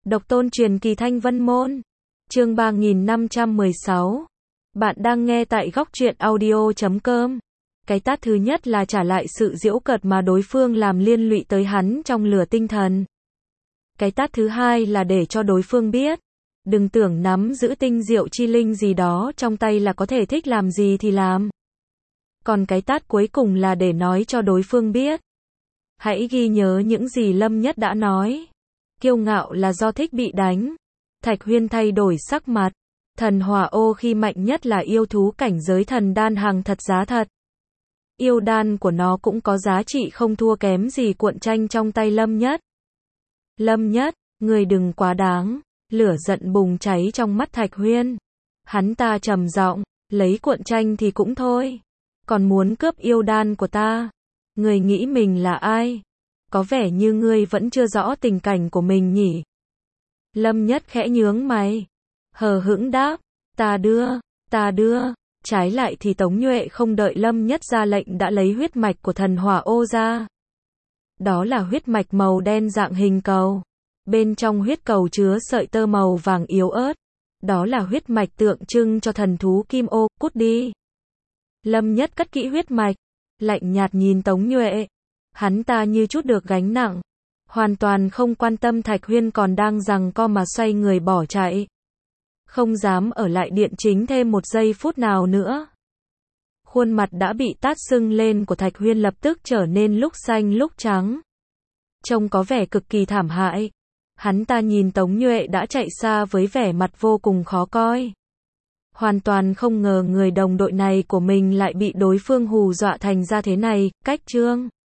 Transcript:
Độc tôn truyền kỳ Thanh Vân Môn. Chương 3516. Bạn đang nghe tại góc truyện audio.com. Cái tát thứ nhất là trả lại sự giễu cợt mà đối phương làm liên lụy tới hắn trong lửa tinh thần. Cái tát thứ hai là để cho đối phương biết, đừng tưởng nắm giữ tinh diệu chi linh gì đó trong tay là có thể thích làm gì thì làm. Còn cái tát cuối cùng là để nói cho đối phương biết, hãy ghi nhớ những gì Lâm Nhất đã nói. Kiêu ngạo là do thích bị đánh. Thạch Huyên thay đổi sắc mặt. Thần hỏa ô khi mạnh nhất là yêu thú cảnh giới thần đan hàng thật giá thật. Yêu đan của nó cũng có giá trị không thua kém gì cuộn tranh trong tay Lâm Nhất. Lâm Nhất, người đừng quá đáng. Lửa giận bùng cháy trong mắt Thạch Huyên. Hắn ta trầm giọng, lấy cuộn tranh thì cũng thôi, còn muốn cướp yêu đan của ta. Người nghĩ mình là ai? Có vẻ như ngươi vẫn chưa rõ tình cảnh của mình nhỉ? Lâm Nhất khẽ nhướng mày, hờ hững đáp, ta đưa. Trái lại thì Tống Nhuệ không đợi Lâm Nhất ra lệnh đã lấy huyết mạch của thần hỏa ô ra. Đó là huyết mạch màu đen dạng hình cầu. Bên trong huyết cầu chứa sợi tơ màu vàng yếu ớt. Đó là huyết mạch tượng trưng cho thần thú Kim Ô, cút đi. Lâm Nhất cất kỹ huyết mạch, lạnh nhạt nhìn Tống Nhuệ. Hắn ta như chút được gánh nặng, hoàn toàn không quan tâm Thạch Huyên còn đang giằng co mà xoay người bỏ chạy. Không dám ở lại điện chính thêm một giây phút nào nữa. Khuôn mặt đã bị tát sưng lên của Thạch Huyên lập tức trở nên lúc xanh lúc trắng. Trông có vẻ cực kỳ thảm hại. Hắn ta nhìn Tống Nhuệ đã chạy xa với vẻ mặt vô cùng khó coi. Hoàn toàn không ngờ người đồng đội này của mình lại bị đối phương hù dọa thành ra thế này. Cách chương